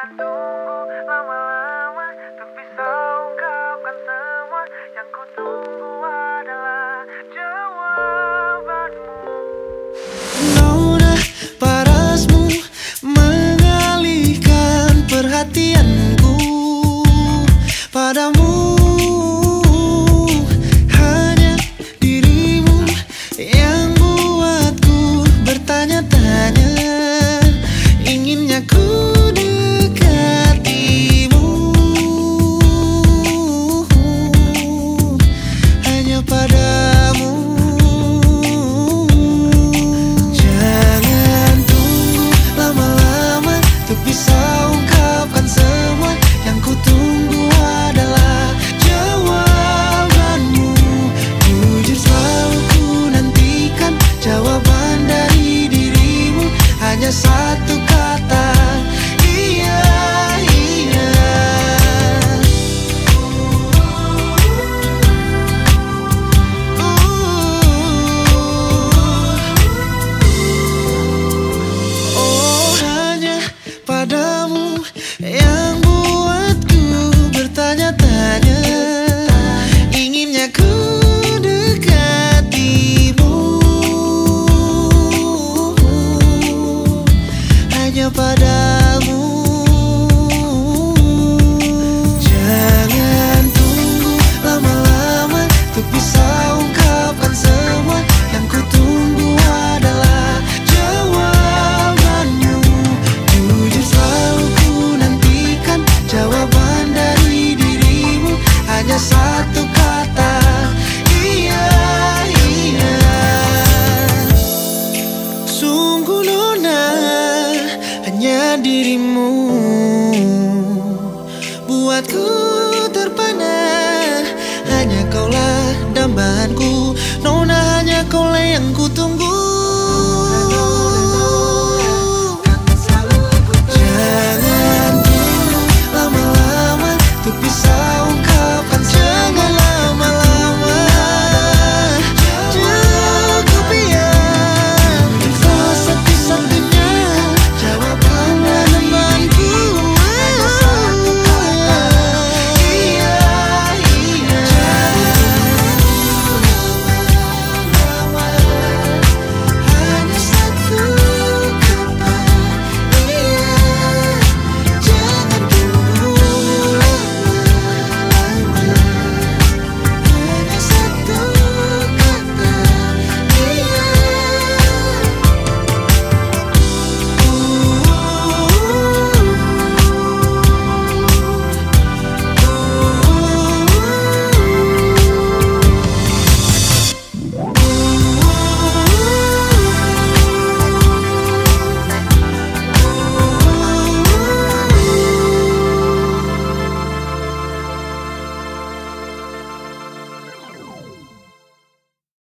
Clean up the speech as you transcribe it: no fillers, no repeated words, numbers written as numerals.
tunggu lama-lama untuk bisa ungkapkan semua. Yang ku tunggu adalah jawabanmu. Nona parasmu mengalihkan perhatianku padamu. Hanya dirimu yang buatku bertanya-tanya. Inginnya ku dekatimu hanya padamu. Jangan tunggu lama-lama untuk bisa ungkapkan semua. Yang ku tunggu adalah jawabanmu. Jujur selalu ku nantikan jawaban dari dirimu. Hanya satu kata, iya, iya. Oh, hanya padamu yang buatku bertanya-tanya. Inginnya ku dekatimu hanya padamu. Jangan tunggu lama-lama untuk bisa ungkapkan semua. Yang ku tunggu adalah jawabanmu. Jujur selalu ku nantikan jawaban dari dirimu. Hanya satu kata, iya, iya. Sungguh Nona, hanya dirimu buatku